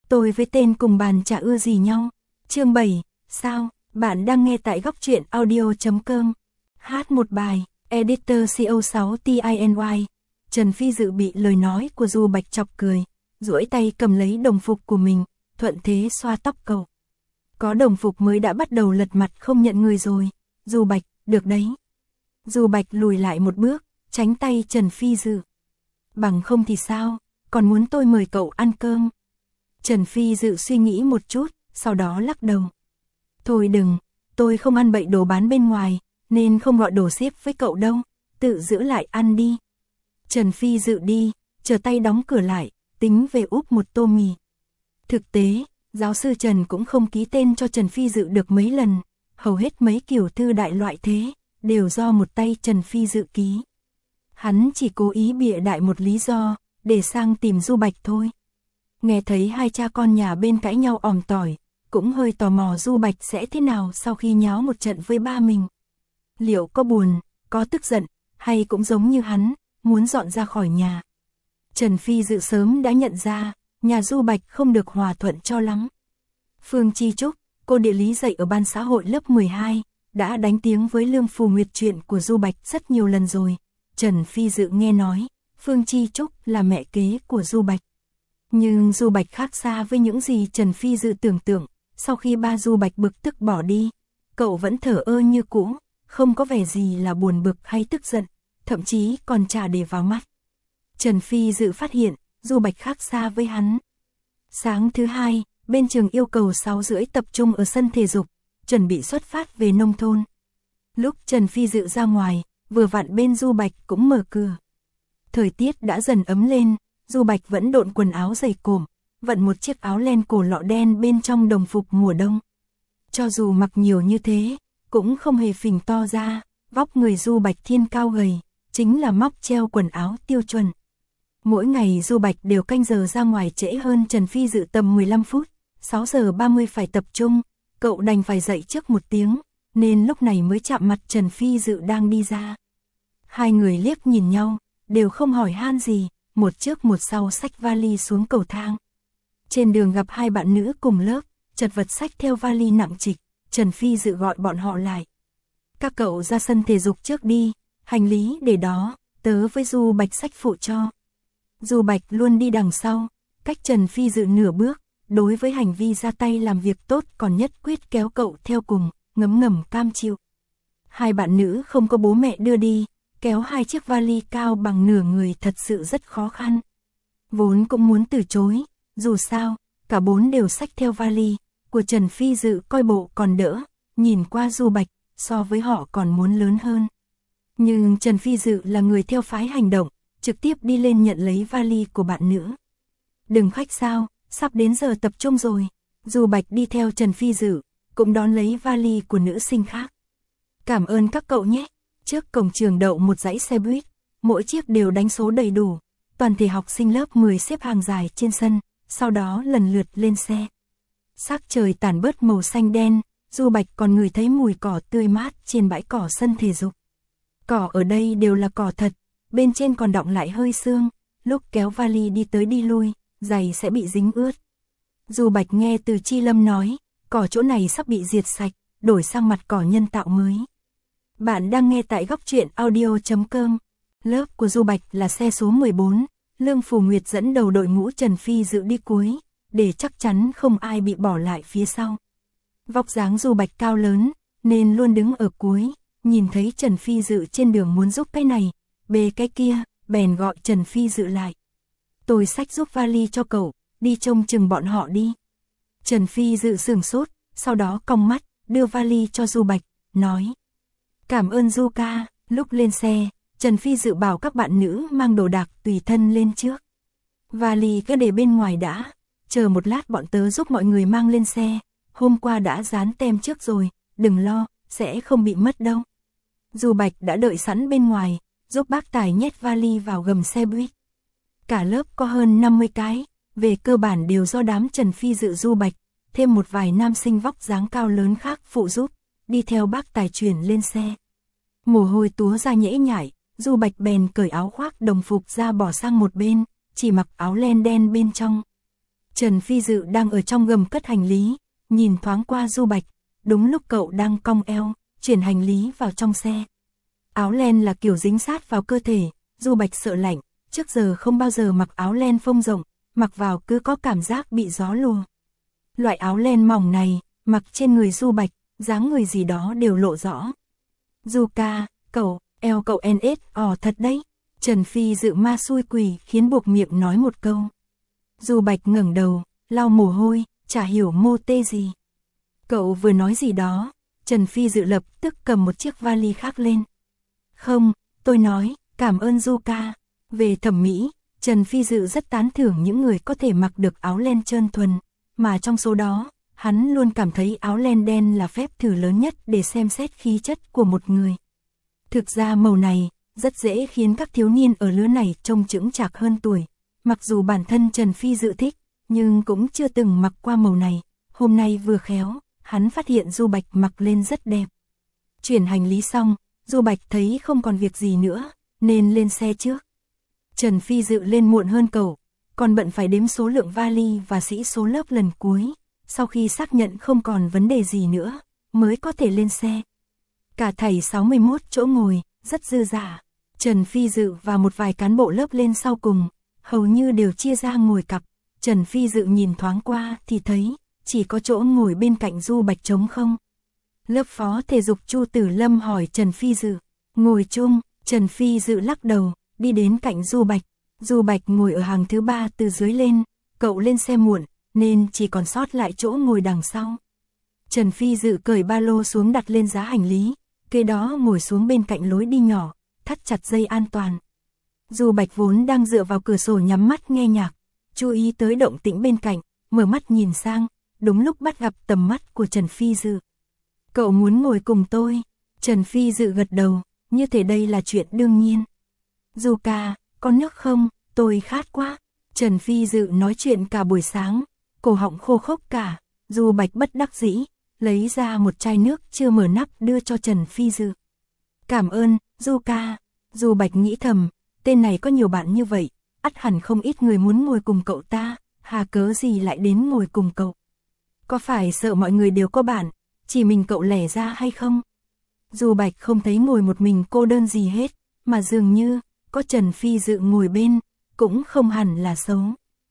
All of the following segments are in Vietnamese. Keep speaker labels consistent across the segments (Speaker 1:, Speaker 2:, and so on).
Speaker 1: Tôi với tên cùng bàn chả ưa gì nhau. Chương 7, sao? Bạn đang nghe tại góc truyện audio.com. Hát một bài, editor CO6 TINY. Trần Phi Dự bị lời nói của Du Bạch chọc cười, duỗi tay cầm lấy đồng phục của mình, thuận thế xoa tóc cậu. Có đồng phục mới đã bắt đầu lật mặt không nhận người rồi. Du Bạch, được đấy. Du Bạch lùi lại một bước, tránh tay Trần Phi Dự. Bằng không thì sao, còn muốn tôi mời cậu ăn cơm. Trần Phi Dự suy nghĩ một chút, sau đó lắc đầu. Thôi đừng, tôi không ăn bậy đồ bán bên ngoài, nên không gọi đồ xếp với cậu đâu, tự giữ lại ăn đi. Trần Phi Dự đi, chờ tay đóng cửa lại, tính về úp một tô mì. Thực tế, giáo sư Trần cũng không ký tên cho Trần Phi Dự được mấy lần, hầu hết mấy kiểu thư đại loại thế, đều do một tay Trần Phi Dự ký. Hắn chỉ cố ý bịa đại một lý do, để sang tìm Du Bạch thôi. Nghe thấy hai cha con nhà bên cãi nhau òm tỏi, cũng hơi tò mò Du Bạch sẽ thế nào sau khi nháo một trận với ba mình. Liệu có buồn, có tức giận, hay cũng giống như hắn, muốn dọn ra khỏi nhà. Trần Phi Dự sớm đã nhận ra, nhà Du Bạch không được hòa thuận cho lắm. Phương Chi Trúc, cô địa lý dạy ở ban xã hội lớp 12, đã đánh tiếng với Lương Phù Nguyệt chuyện của Du Bạch rất nhiều lần rồi. Trần Phi Dự nghe nói, Phương Chi Trúc là mẹ kế của Du Bạch. Nhưng Du Bạch khác xa với những gì Trần Phi Dự tưởng tượng, sau khi ba Du Bạch bực tức bỏ đi, cậu vẫn thờ ơ như cũ, không có vẻ gì là buồn bực hay tức giận, thậm chí còn chả để vào mắt. Trần Phi Dự phát hiện, Du Bạch khác xa với hắn. Sáng thứ hai, bên trường yêu cầu 6:30 tập trung ở sân thể dục, chuẩn bị xuất phát về nông thôn. Lúc Trần Phi Dự ra ngoài, vừa vặn bên Du Bạch cũng mở cửa. Thời tiết đã dần ấm lên, Du Bạch vẫn độn quần áo dày cộm, vận một chiếc áo len cổ lọ đen bên trong đồng phục mùa đông. Cho dù mặc nhiều như thế, cũng không hề phình to ra, vóc người Du Bạch thiên cao gầy, chính là móc treo quần áo tiêu chuẩn. Mỗi ngày Du Bạch đều canh giờ ra ngoài trễ hơn Trần Phi Dự tầm 15 phút, 6:30 phải tập trung, cậu đành phải dậy trước một tiếng, nên lúc này mới chạm mặt Trần Phi Dự đang đi ra. Hai người liếc nhìn nhau, đều không hỏi han gì, một trước một sau xách vali xuống cầu thang. Trên đường gặp hai bạn nữ cùng lớp, chật vật xách theo vali nặng trịch, Trần Phi Dự gọi bọn họ lại. Các cậu ra sân thể dục trước đi, hành lý để đó, tớ với Du Bạch xách phụ cho. Du Bạch luôn đi đằng sau, cách Trần Phi Dự nửa bước, đối với hành vi ra tay làm việc tốt còn nhất quyết kéo cậu theo cùng, ngấm ngầm cam chịu. Hai bạn nữ không có bố mẹ đưa đi, kéo hai chiếc vali cao bằng nửa người thật sự rất khó khăn. Vốn cũng muốn từ chối, dù sao, cả bốn đều xách theo vali, của Trần Phi Dự coi bộ còn đỡ, nhìn qua Du Bạch, so với họ còn muốn lớn hơn. Nhưng Trần Phi Dự là người theo phái hành động, trực tiếp đi lên nhận lấy vali của bạn nữ. Đừng khách sao, sắp đến giờ tập trung rồi. Du Bạch đi theo Trần Phi Dự, cũng đón lấy vali của nữ sinh khác. Cảm ơn các cậu nhé. Trước cổng trường đậu một dãy xe buýt, mỗi chiếc đều đánh số đầy đủ. Toàn thể học sinh lớp 10 xếp hàng dài trên sân, sau đó lần lượt lên xe. Sắc trời tàn bớt màu xanh đen, Du Bạch còn ngửi thấy mùi cỏ tươi mát trên bãi cỏ sân thể dục. Cỏ ở đây đều là cỏ thật, bên trên còn đọng lại hơi sương, lúc kéo vali đi tới đi lui, giày sẽ bị dính ướt. Du Bạch nghe từ Chi Lâm nói, cỏ chỗ này sắp bị diệt sạch, đổi sang mặt cỏ nhân tạo mới. Bạn đang nghe tại góc truyện audio.com. Lớp của Du Bạch là xe số 14, Lương Phù Nguyệt dẫn đầu đội ngũ Trần Phi Dự đi cuối, để chắc chắn không ai bị bỏ lại phía sau. Vóc dáng Du Bạch cao lớn, nên luôn đứng ở cuối, nhìn thấy Trần Phi Dự trên đường muốn giúp cái này, bê cái kia, bèn gọi Trần Phi Dự lại. Tôi xách giúp vali cho cậu, đi trông chừng bọn họ đi. Trần Phi Dự sửng sốt, sau đó cong mắt, đưa vali cho Du Bạch, nói. Cảm ơn Du ca. Lúc lên xe, Trần Phi Dự bảo các bạn nữ mang đồ đạc tùy thân lên trước. Vali cứ để bên ngoài đã, chờ một lát bọn tớ giúp mọi người mang lên xe, hôm qua đã dán tem trước rồi, đừng lo, sẽ không bị mất đâu. Du Bạch đã đợi sẵn bên ngoài, giúp bác tài nhét vali vào gầm xe buýt. Cả lớp có hơn 50 cái, về cơ bản đều do đám Trần Phi Dự Du Bạch, thêm một vài nam sinh vóc dáng cao lớn khác phụ giúp, đi theo bác tài chuyển lên xe. Mồ hôi túa ra nhễ nhại, Du Bạch bèn cởi áo khoác đồng phục ra bỏ sang một bên, chỉ mặc áo len đen bên trong. Trần Phi Dự đang ở trong gầm cất hành lý, nhìn thoáng qua Du Bạch, đúng lúc cậu đang cong eo, chuyển hành lý vào trong xe. Áo len là kiểu dính sát vào cơ thể, Du Bạch sợ lạnh, trước giờ không bao giờ mặc áo len phông rộng, mặc vào cứ có cảm giác bị gió lùa. Loại áo len mỏng này, mặc trên người Du Bạch, dáng người gì đó đều lộ rõ. Du ca, eo cậu NS, thật đấy. Trần Phi Dự ma xui quỷ khiến buộc miệng nói một câu. Du Bạch ngẩng đầu, lau mồ hôi, chả hiểu mô tê gì. Cậu vừa nói gì đó, Trần Phi Dự lập tức cầm một chiếc vali khác lên. Không, tôi nói, cảm ơn Du ca. Về thẩm mỹ, Trần Phi Dự rất tán thưởng những người có thể mặc được áo len trơn thuần, mà trong số đó, hắn luôn cảm thấy áo len đen là phép thử lớn nhất để xem xét khí chất của một người. Thực ra màu này, rất dễ khiến các thiếu niên ở lứa này trông chững chạc hơn tuổi. Mặc dù bản thân Trần Phi Dự thích, nhưng cũng chưa từng mặc qua màu này. Hôm nay vừa khéo, hắn phát hiện Du Bạch mặc lên rất đẹp. Chuyển hành lý xong, Du Bạch thấy không còn việc gì nữa, nên lên xe trước. Trần Phi Dự lên muộn hơn cậu, còn bận phải đếm số lượng vali và sĩ số lớp lần cuối. Sau khi xác nhận không còn vấn đề gì nữa, mới có thể lên xe. Cả thảy 61 chỗ ngồi, rất dư dả. Trần Phi Dự và một vài cán bộ lớp lên sau cùng, hầu như đều chia ra ngồi cặp. Trần Phi Dự nhìn thoáng qua thì thấy, chỉ có chỗ ngồi bên cạnh Du Bạch trống không. Lớp phó thể dục Chu Tử Lâm hỏi Trần Phi Dự, ngồi chung, Trần Phi Dự lắc đầu, đi đến cạnh Du Bạch. Du Bạch ngồi ở hàng thứ 3 từ dưới lên, cậu lên xe muộn, nên chỉ còn sót lại chỗ ngồi đằng sau. Trần Phi Dự cởi ba lô xuống đặt lên giá hành lý, kế đó ngồi xuống bên cạnh lối đi nhỏ, thắt chặt dây an toàn. Du Bạch vốn đang dựa vào cửa sổ nhắm mắt nghe nhạc, chú ý tới động tĩnh bên cạnh, mở mắt nhìn sang, đúng lúc bắt gặp tầm mắt của Trần Phi Dự. Cậu muốn ngồi cùng tôi? Trần Phi Dự gật đầu, như thể đây là chuyện đương nhiên. Du ca, có nước không? Tôi khát quá. Trần Phi Dự nói chuyện cả buổi sáng, cổ họng khô khốc cả. Du Bạch bất đắc dĩ, lấy ra một chai nước chưa mở nắp đưa cho Trần Phi Dự. Cảm ơn, Du ca. Du Bạch nghĩ thầm, tên này có nhiều bạn như vậy, ắt hẳn không ít người muốn ngồi cùng cậu ta, hà cớ gì lại đến ngồi cùng cậu. Có phải sợ mọi người đều có bạn, chỉ mình cậu lẻ ra hay không? Du Bạch không thấy ngồi một mình cô đơn gì hết, mà dường như, có Trần Phi Dự ngồi bên, cũng không hẳn là xấu.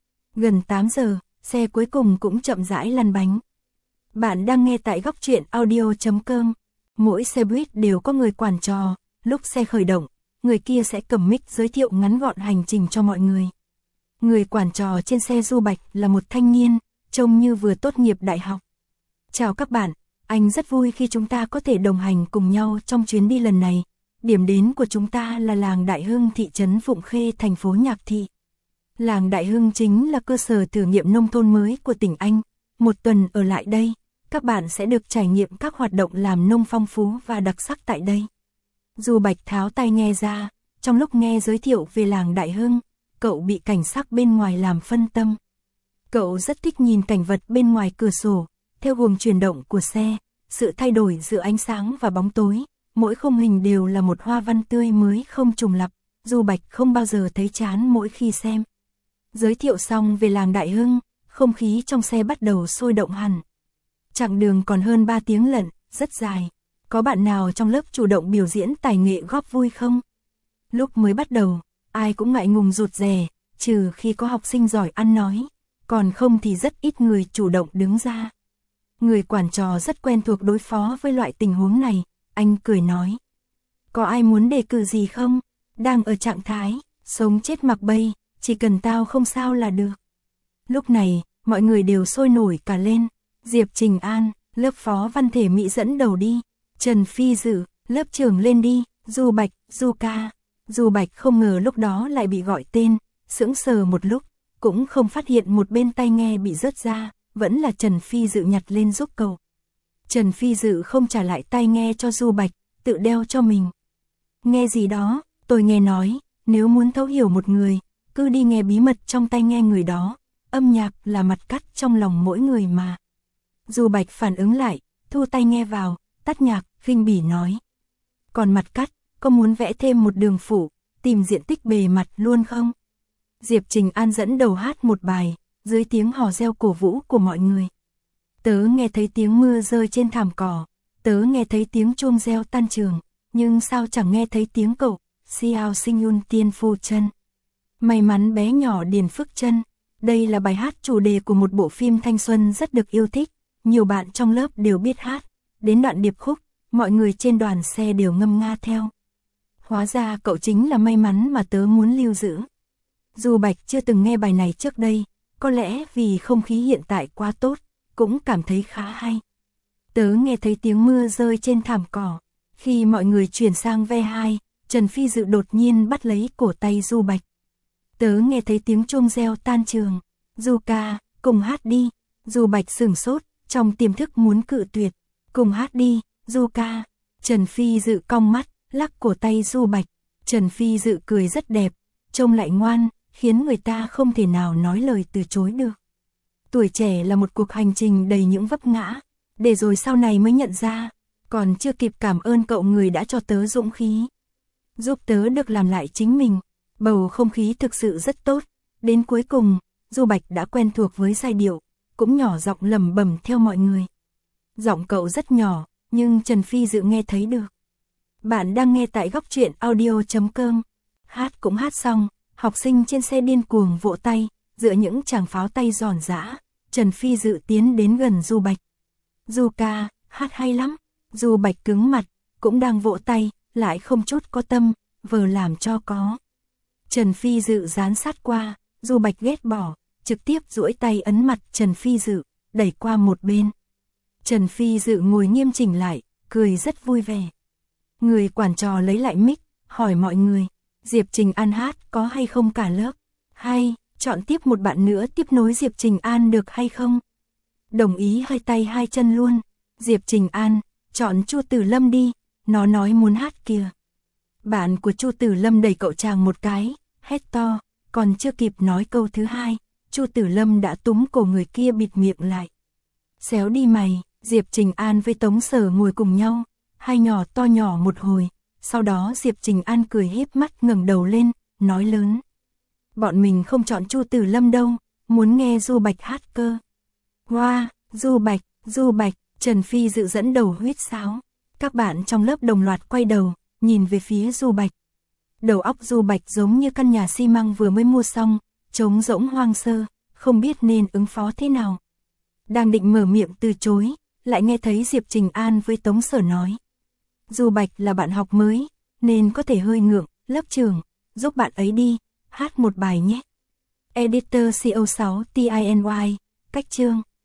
Speaker 1: Gần 8 giờ, xe cuối cùng cũng chậm rãi lăn bánh. Bạn đang nghe tại Góc Truyện Audio.com. Mỗi xe buýt đều có người quản trò, lúc xe khởi động, người kia sẽ cầm mic giới thiệu ngắn gọn hành trình cho mọi người. Người quản trò trên xe Du Bạch là một thanh niên, trông như vừa tốt nghiệp đại học. Chào các bạn, anh rất vui khi chúng ta có thể đồng hành cùng nhau trong chuyến đi lần này. Điểm đến của chúng ta là làng Đại Hưng, thị trấn Phụng Khê, thành phố Nhạc Thị. Làng Đại Hưng chính là cơ sở thử nghiệm nông thôn mới của tỉnh Anh. Một tuần ở lại đây, các bạn sẽ được trải nghiệm các hoạt động làm nông phong phú và đặc sắc tại đây. Du Bạch tháo tai nghe ra, trong lúc nghe giới thiệu về làng Đại Hưng, cậu bị cảnh sắc bên ngoài làm phân tâm. Cậu rất thích nhìn cảnh vật bên ngoài cửa sổ, theo guồng chuyển động của xe, sự thay đổi giữa ánh sáng và bóng tối, mỗi khung hình đều là một hoa văn tươi mới không trùng lặp. Du Bạch không bao giờ thấy chán mỗi khi xem. Giới thiệu xong về làng Đại Hưng, không khí trong xe bắt đầu sôi động hẳn. Chặng đường còn hơn 3 tiếng lận, rất dài. Có bạn nào trong lớp chủ động biểu diễn tài nghệ góp vui không? Lúc mới bắt đầu, ai cũng ngại ngùng rụt rè, trừ khi có học sinh giỏi ăn nói, còn không thì rất ít người chủ động đứng ra. Người quản trò rất quen thuộc đối phó với loại tình huống này, anh cười nói. Có ai muốn đề cử gì không? Đang ở trạng thái, sống chết mặc bay, chỉ cần tao không sao là được. Lúc này, mọi người đều sôi nổi cả lên. Diệp Trình An, lớp phó văn thể mỹ dẫn đầu đi. Trần Phi Dự, lớp trưởng lên đi. Du Bạch, Du ca. Du Bạch không ngờ lúc đó lại bị gọi tên, sững sờ một lúc, cũng không phát hiện một bên tai nghe bị rớt ra, vẫn là Trần Phi Dự nhặt lên giúp cậu. Trần Phi Dự không trả lại tai nghe cho Du Bạch, tự đeo cho mình. Nghe gì đó, tôi nghe nói, nếu muốn thấu hiểu một người, cứ đi nghe bí mật trong tai nghe người đó, âm nhạc là mặt cắt trong lòng mỗi người mà. Du Bạch phản ứng lại, thu tai nghe vào, tắt nhạc, khinh bỉ nói. Còn mặt cắt, có muốn vẽ thêm một đường phủ, tìm diện tích bề mặt luôn không? Diệp Trình An dẫn đầu hát một bài, dưới tiếng hò reo cổ vũ của mọi người. Tớ nghe thấy tiếng mưa rơi trên thảm cỏ, tớ nghe thấy tiếng chuông reo tan trường, nhưng sao chẳng nghe thấy tiếng cậu, Xiao Sinh Yun Tiên Phu Chân. May mắn bé nhỏ Điền Phước Chân. Đây là bài hát chủ đề của một bộ phim thanh xuân rất được yêu thích, nhiều bạn trong lớp đều biết hát, đến đoạn điệp khúc, mọi người trên đoàn xe đều ngâm nga theo. Hóa ra cậu chính là may mắn mà tớ muốn lưu giữ. Du Bạch chưa từng nghe bài này trước đây, có lẽ vì không khí hiện tại quá tốt, cũng cảm thấy khá hay. Tớ nghe thấy tiếng mưa rơi trên thảm cỏ, khi mọi người chuyển sang ve 2, Trần Phi Dự đột nhiên bắt lấy cổ tay Du Bạch. Tớ nghe thấy tiếng chuông reo tan trường, Du ca, cùng hát đi. Du Bạch sửng sốt, trong tiềm thức muốn cự tuyệt, cùng hát đi, Du ca. Trần Phi Dự cong mắt, lắc cổ tay Du Bạch. Trần Phi Dự cười rất đẹp, trông lại ngoan, khiến người ta không thể nào nói lời từ chối được. Tuổi trẻ là một cuộc hành trình đầy những vấp ngã, để rồi sau này mới nhận ra, còn chưa kịp cảm ơn cậu người đã cho tớ dũng khí, giúp tớ được làm lại chính mình. Bầu không khí thực sự rất tốt, đến cuối cùng, Du Bạch đã quen thuộc với giai điệu, cũng nhỏ giọng lẩm bẩm theo mọi người. Giọng cậu rất nhỏ, nhưng Trần Phi Dự nghe thấy được. Bạn đang nghe tại Góc Truyện Audio.com. Hát cũng hát xong, học sinh trên xe điên cuồng vỗ tay, giữa những tràng pháo tay giòn giã, Trần Phi Dự tiến đến gần Du Bạch. Du ca, hát hay lắm. Du Bạch cứng mặt, cũng đang vỗ tay, lại không chút có tâm, vờ làm cho có. Trần Phi Dự dán sát qua, Du Bạch ghét bỏ, trực tiếp duỗi tay ấn mặt Trần Phi Dự, đẩy qua một bên. Trần Phi Dự ngồi nghiêm chỉnh lại, cười rất vui vẻ. Người quản trò lấy lại mic, hỏi mọi người, Diệp Trình An hát có hay không cả lớp? Hay, chọn tiếp một bạn nữa tiếp nối Diệp Trình An được hay không? Đồng ý hai tay hai chân luôn. Diệp Trình An, chọn Chu Tử Lâm đi, nó nói muốn hát kìa. Bạn của Chu Tử Lâm đẩy cậu chàng một cái, hét to, còn chưa kịp nói câu thứ hai, Chu Tử Lâm đã túm cổ người kia bịt miệng lại. Xéo đi mày. Diệp Trình An với Tống Sở ngồi cùng nhau, hai nhỏ to nhỏ một hồi, sau đó Diệp Trình An cười híp mắt ngẩng đầu lên, nói lớn. Bọn mình không chọn Chu Tử Lâm đâu, muốn nghe Du Bạch hát cơ. Hoa, Du Bạch, Trần Phi Dự dẫn đầu huýt sáo. Các bạn trong lớp đồng loạt quay đầu, nhìn về phía Du Bạch. Đầu óc Du Bạch giống như căn nhà xi măng vừa mới mua xong, trống rỗng hoang sơ, không biết nên ứng phó thế nào. Đang định mở miệng từ chối, lại nghe thấy Diệp Trình An với Tống Sở nói. Du Bạch là bạn học mới, nên có thể hơi ngượng, lớp trưởng, giúp bạn ấy đi, hát một bài nhé. Editor CO6 TINY, cách chương.